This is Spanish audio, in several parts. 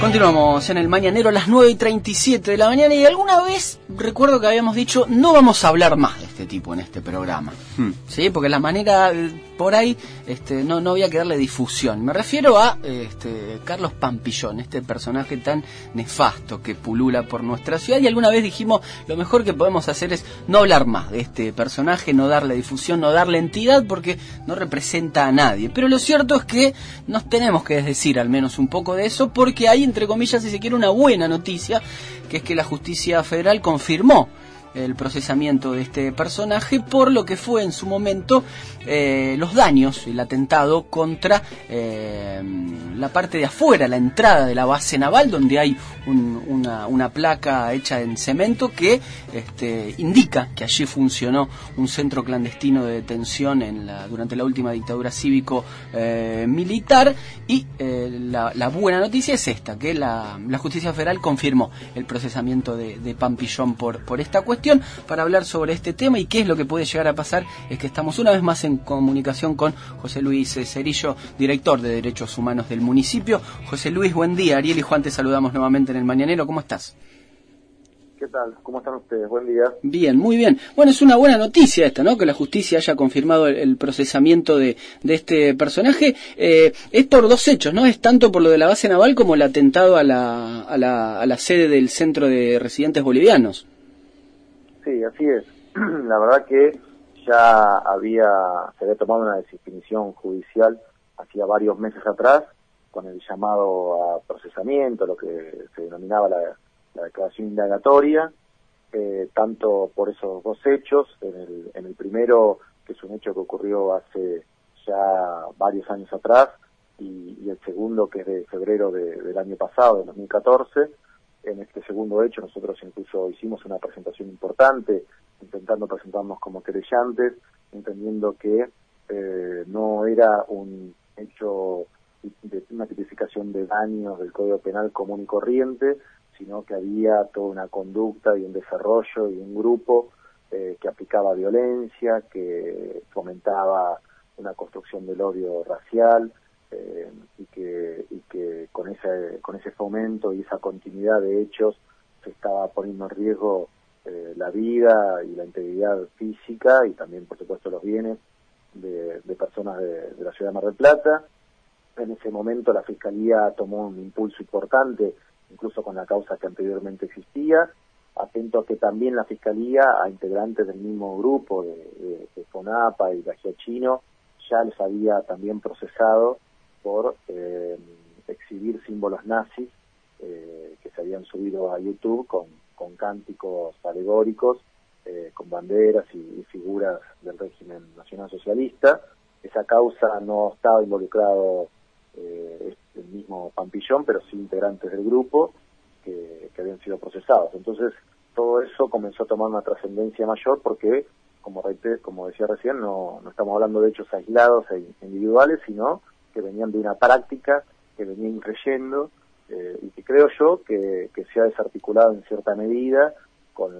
Continuamos en el Mañanero a las 9:37 de la mañana y alguna vez recuerdo que habíamos dicho no vamos a hablar más de este tipo en este programa, ¿sí? Porque la manera por ahí no había que darle difusión. Me refiero a Carlos Pampillón, este personaje tan nefasto que pulula por nuestra ciudad, y alguna vez dijimos lo mejor que podemos hacer es no hablar más de este personaje, no darle difusión, no darle entidad porque no representa a nadie. Pero lo cierto es que nos tenemos que desdecir al menos un poco de eso, porque hay, entre comillas, si se quiere, una buena noticia, que es que la Justicia Federal confirmó el procesamiento de este personaje por lo que fue en su momento los daños, el atentado contra la parte de afuera, la entrada de la base naval, donde hay una placa hecha en cemento que indica que allí funcionó un centro clandestino de detención durante la última dictadura cívico-militar, y la buena noticia es esta, que la Justicia Federal confirmó el procesamiento de Pampillón por esta cuestión. Para hablar sobre este tema y qué es lo que puede llegar a pasar, es que estamos una vez más en comunicación con José Luis Cerillo, director de Derechos Humanos del municipio. José Luis, buen día. Ariel y Juan te saludamos nuevamente en el Mañanero. ¿Cómo estás? ¿Qué tal? ¿Cómo están ustedes? Buen día. Bien, muy bien. Bueno, es una buena noticia esta, ¿no? Que la justicia haya confirmado el procesamiento de este personaje. Es por dos hechos, ¿no? Es tanto por lo de la base naval como el atentado a la sede del Centro de Residentes Bolivianos. Sí, así es. La verdad que ya se había tomado una definición judicial hacía varios meses atrás, con el llamado a procesamiento, lo que se denominaba la declaración indagatoria, tanto por esos dos hechos, en el primero, que es un hecho que ocurrió hace ya varios años atrás, y el segundo, que es de febrero del año pasado, de 2014, en este segundo hecho nosotros incluso hicimos una presentación importante, intentando presentarnos como querellantes, entendiendo que no era un hecho de una tipificación de daños del Código Penal común y corriente, sino que había toda una conducta y un desarrollo y un grupo que aplicaba violencia, que fomentaba una construcción del odio racial, y que con ese fomento y esa continuidad de hechos se estaba poniendo en riesgo la vida y la integridad física y también, por supuesto, los bienes de personas de la ciudad de Mar del Plata. En ese momento la Fiscalía tomó un impulso importante, incluso con la causa que anteriormente existía, atento a que también la Fiscalía, a integrantes del mismo grupo de FONAPA y Giachino, ya les había también procesado por exhibir símbolos nazis que se habían subido a YouTube con cánticos alegóricos, con banderas y figuras del régimen nacionalsocialista. Esa causa no estaba involucrado el mismo Pampillón, pero sí integrantes del grupo que habían sido procesados. Entonces todo eso comenzó a tomar una trascendencia mayor porque, como decía recién, no estamos hablando de hechos aislados e individuales, sino que venían de una práctica que venía increyendo y que creo yo que se ha desarticulado en cierta medida con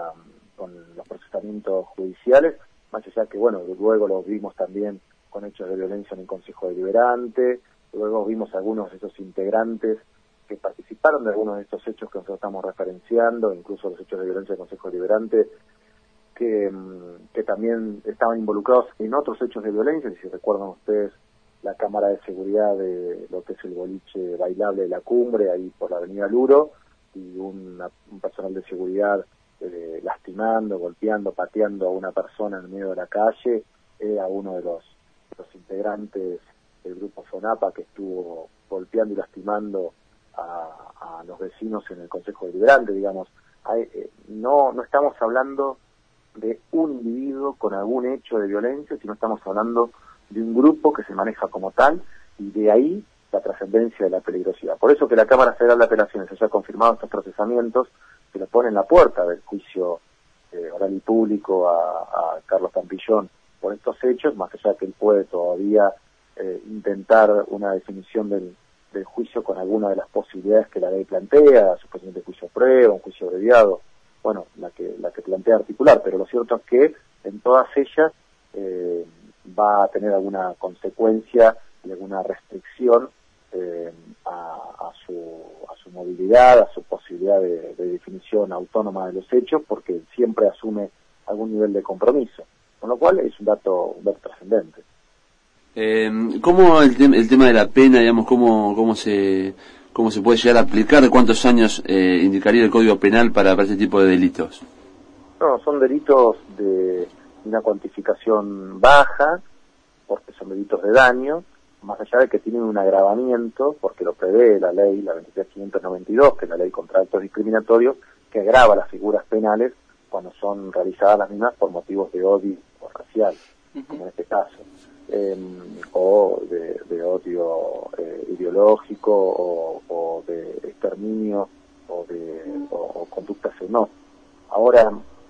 los procesamientos judiciales, más allá que, bueno, luego lo vimos también con hechos de violencia en el Consejo Deliberante, luego vimos algunos de esos integrantes que participaron de algunos de estos hechos que nosotros estamos referenciando, incluso los hechos de violencia del Consejo Deliberante, que también estaban involucrados en otros hechos de violencia. Si recuerdan ustedes la cámara de seguridad de lo que es el boliche bailable de La Cumbre, ahí por la avenida Luro, y un personal de seguridad lastimando, golpeando, pateando a una persona en medio de la calle, era uno de los integrantes del grupo FONAPA que estuvo golpeando y lastimando a los vecinos en el Consejo Deliberante, digamos. No estamos hablando de un individuo con algún hecho de violencia, sino estamos hablando de un grupo que se maneja como tal, y de ahí la trascendencia de la peligrosidad. Por eso que la Cámara Federal de Apelaciones haya confirmado estos procesamientos, se le pone en la puerta del juicio oral y público a Carlos Pampillón por estos hechos, más allá que él puede todavía intentar una definición del juicio con alguna de las posibilidades que la ley plantea, suspensión de juicio prueba, un juicio abreviado, bueno, la que plantea articular, pero lo cierto es que en todas ellas va a tener alguna consecuencia y alguna restricción a su movilidad, a su posibilidad de definición autónoma de los hechos, porque siempre asume algún nivel de compromiso, con lo cual es un dato trascendente. ¿Cómo el tema de la pena, digamos, cómo se puede llegar a aplicar? ¿De cuántos años indicaría el Código Penal para este tipo de delitos? No, son delitos de una cuantificación baja, porque son delitos de daño, más allá de que tienen un agravamiento, porque lo prevé la ley, la 23.592, que es la ley contra actos discriminatorios, que agrava las figuras penales cuando son realizadas las mismas por motivos de odio o racial, como en este caso, o de odio ideológico, o de exterminio, o conductas no. Ahora,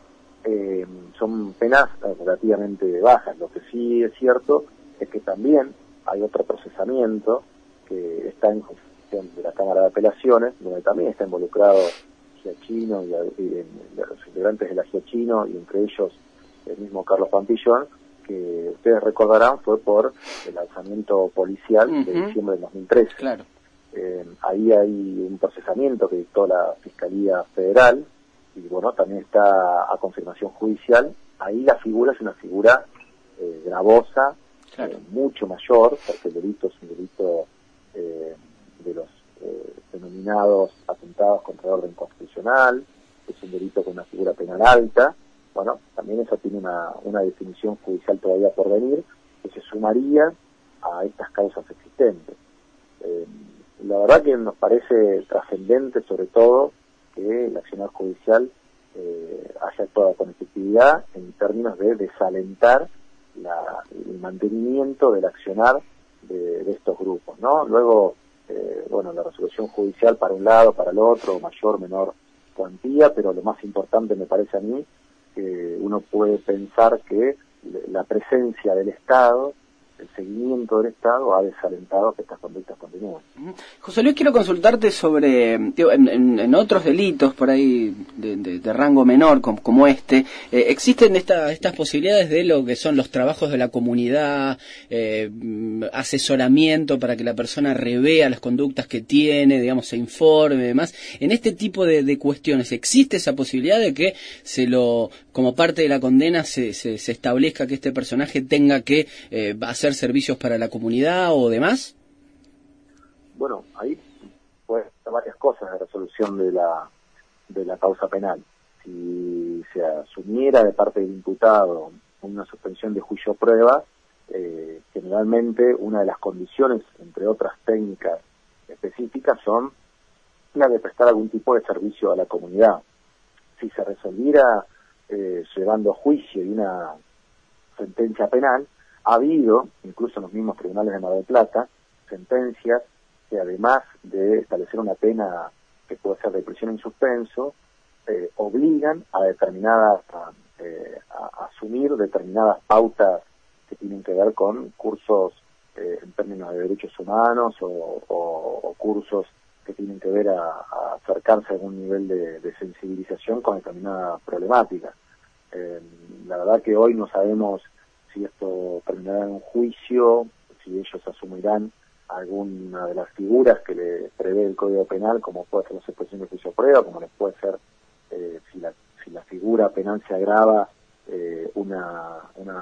son penas relativamente bajas. Lo que sí es cierto es que también hay otro procesamiento que está en gestión de la Cámara de Apelaciones, donde también está involucrado Giachino y los integrantes de la Giachino, y entre ellos el mismo Carlos Pampillón, que ustedes recordarán fue por el alzamiento policial de diciembre de 2013. Claro. Ahí hay un procesamiento que dictó la Fiscalía Federal, y bueno, también está a confirmación judicial. Ahí la figura es una figura gravosa, claro, mucho mayor, porque el delito es un delito de los denominados atentados contra el orden constitucional, es un delito con una figura penal alta. Bueno, también eso tiene una definición judicial todavía por venir, que se sumaría a estas causas existentes. La verdad que nos parece trascendente, sobre todo, que el accionar judicial haya actuado con efectividad en términos de desalentar el mantenimiento del accionar de estos grupos, ¿no? Luego, bueno, la resolución judicial para un lado, para el otro, mayor, menor cuantía, pero lo más importante me parece a mí, que uno puede pensar que la presencia del Estado, el seguimiento del Estado ha desalentado que estas conductas continúen. José Luis, quiero consultarte sobre, en otros delitos por ahí de rango menor como este, ¿existen estas posibilidades de lo que son los trabajos de la comunidad, asesoramiento para que la persona revea las conductas que tiene, digamos, se informe y demás? En este tipo de cuestiones, ¿existe esa posibilidad de que como parte de la condena se establezca que este personaje tenga que hacer servicios para la comunidad o demás? Bueno, ahí puede haber varias cosas de resolución de la causa penal. Si se asumiera de parte del imputado una suspensión de juicio prueba, generalmente una de las condiciones, entre otras técnicas específicas, son la de prestar algún tipo de servicio a la comunidad. Si se resolviera llevando a juicio y una sentencia penal, ha habido, incluso en los mismos tribunales de Mar del Plata, sentencias que además de establecer una pena que puede ser de prisión en suspenso, obligan a asumir determinadas pautas que tienen que ver con cursos en términos de derechos humanos o cursos que tienen que ver a acercarse a algún nivel de sensibilización con determinada problemática. La verdad que hoy no sabemos si esto terminará en un juicio, si ellos asumirán alguna de las figuras que le prevé el Código Penal, como puede ser la suspensión de juicio prueba, como les puede ser, si la figura penal se agrava, una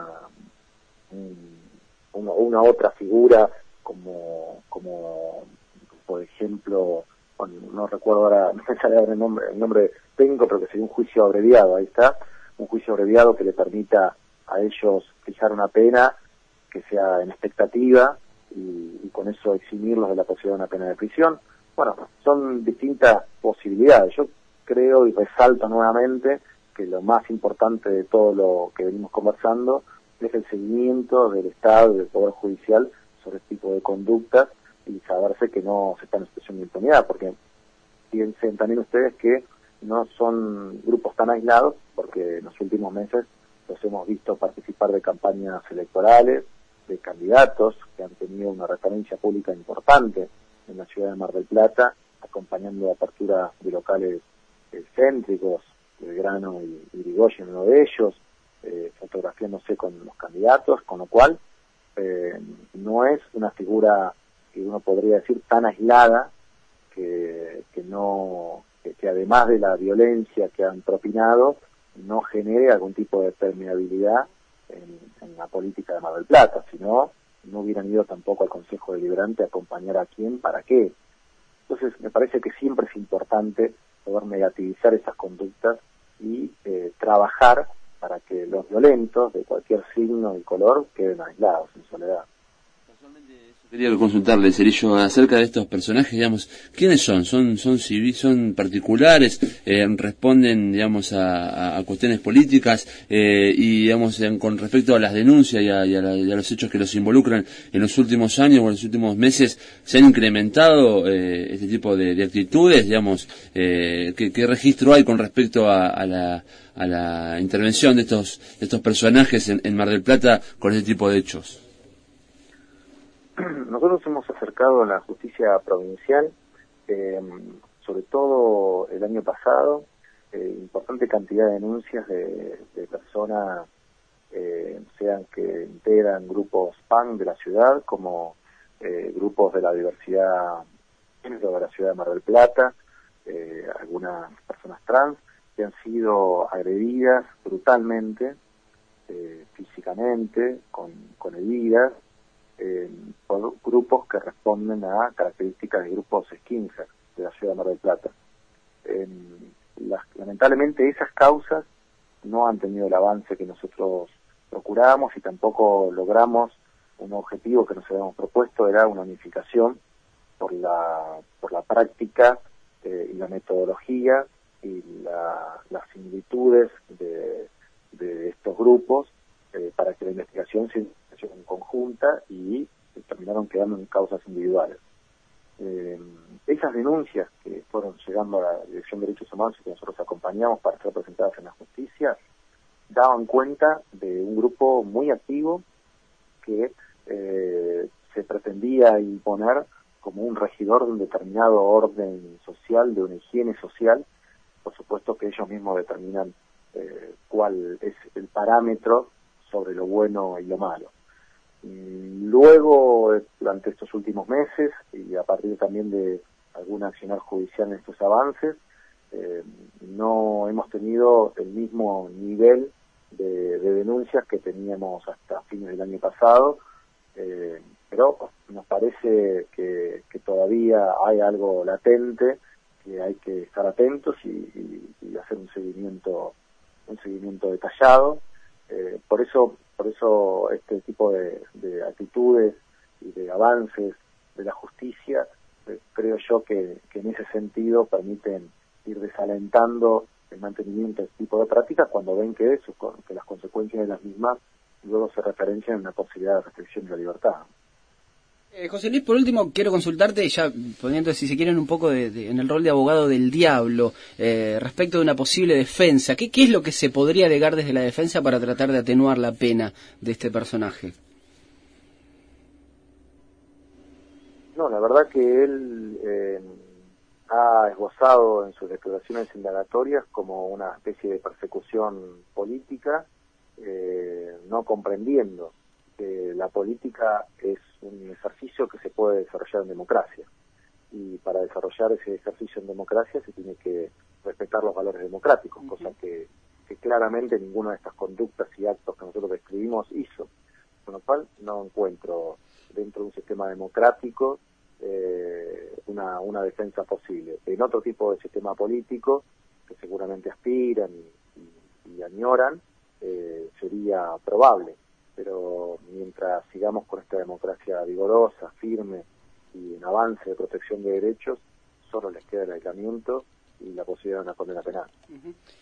otra figura, como por ejemplo, bueno, no recuerdo ahora, no me sale ahora el nombre técnico, pero que sería un juicio abreviado. Ahí está, un juicio abreviado que le permita a ellos fijar una pena que sea en expectativa y con eso eximirlos de la posibilidad de una pena de prisión. Bueno, son distintas posibilidades. Yo creo y resalto nuevamente que lo más importante de todo lo que venimos conversando es el seguimiento del Estado y del Poder Judicial sobre este tipo de conductas y saberse que no se está en situación de impunidad, porque piensen también ustedes que no son grupos tan aislados, porque en los últimos meses los hemos visto participar de campañas electorales, de candidatos que han tenido una referencia pública importante en la ciudad de Mar del Plata, acompañando la apertura de locales céntricos, Belgrano y Irigoyen, uno de ellos, fotografiándose con los candidatos, con lo cual no es una figura que uno podría decir tan aislada que además de la violencia que han propinado, no genere algún tipo de permeabilidad en la política de Mar del Plata, sino no hubieran ido tampoco al Consejo Deliberante a acompañar a quién, para qué. Entonces me parece que siempre es importante poder negativizar esas conductas y trabajar para que los violentos de cualquier signo y color queden aislados en soledad. Quería consultarle, Cerillo, acerca de estos personajes, digamos, ¿quiénes son? ¿Son civiles, son particulares? ¿Responden, digamos, a cuestiones políticas? Y, digamos, con respecto a las denuncias y a los hechos que los involucran en los últimos años o en los últimos meses, ¿se han incrementado este tipo de actitudes? Digamos, ¿qué registro hay con respecto a la intervención de estos personajes en Mar del Plata con este tipo de hechos? Nosotros hemos acercado a la justicia provincial, sobre todo el año pasado, importante cantidad de denuncias de personas, sean que integran grupos PAN de la ciudad, como grupos de la diversidad de la ciudad de Mar del Plata, algunas personas trans que han sido agredidas brutalmente, físicamente, con heridas, por grupos que responden a características de grupos skinhead de la ciudad de Mar del Plata. Lamentablemente esas causas no han tenido el avance que nosotros procurábamos y tampoco logramos un objetivo que nos habíamos propuesto, era una unificación por la práctica y la metodología y las similitudes de estos grupos para que la investigación se en conjunta y terminaron quedando en causas individuales. Esas denuncias que fueron llegando a la Dirección de Derechos Humanos y que nosotros acompañamos para ser presentadas en la justicia, daban cuenta de un grupo muy activo que se pretendía imponer como un regidor de un determinado orden social, de una higiene social. Por supuesto que ellos mismos determinan cuál es el parámetro sobre lo bueno y lo malo. Luego, durante estos últimos meses, y a partir también de algún accionar judicial en estos avances, no hemos tenido el mismo nivel de denuncias que teníamos hasta fines del año pasado, pero nos parece que todavía hay algo latente, que hay que estar atentos y hacer un seguimiento detallado. Por eso este tipo de actitudes y de avances de la justicia, creo yo que en ese sentido permiten ir desalentando el mantenimiento de este tipo de prácticas cuando ven que las consecuencias de las mismas luego se referencian en una posibilidad de restricción de la libertad. José Luis, por último, quiero consultarte, ya poniendo, si se quieren, un poco en el rol de abogado del diablo, respecto de una posible defensa. ¿Qué es lo que se podría alegar desde la defensa para tratar de atenuar la pena de este personaje? No, la verdad que él ha esbozado en sus declaraciones indagatorias como una especie de persecución política, no comprendiendo que la política es un ejercicio que se puede desarrollar en democracia, y para desarrollar ese ejercicio en democracia se tiene que respetar los valores democráticos, cosa que claramente ninguna de estas conductas y actos que nosotros describimos hizo, con lo cual no encuentro dentro de un sistema democrático una defensa posible. En otro tipo de sistema político, que seguramente aspiran y añoran, sería probable, pero mientras sigamos con esta democracia vigorosa, firme y en avance de protección de derechos, solo les queda el aislamiento y la posibilidad de una condena penal.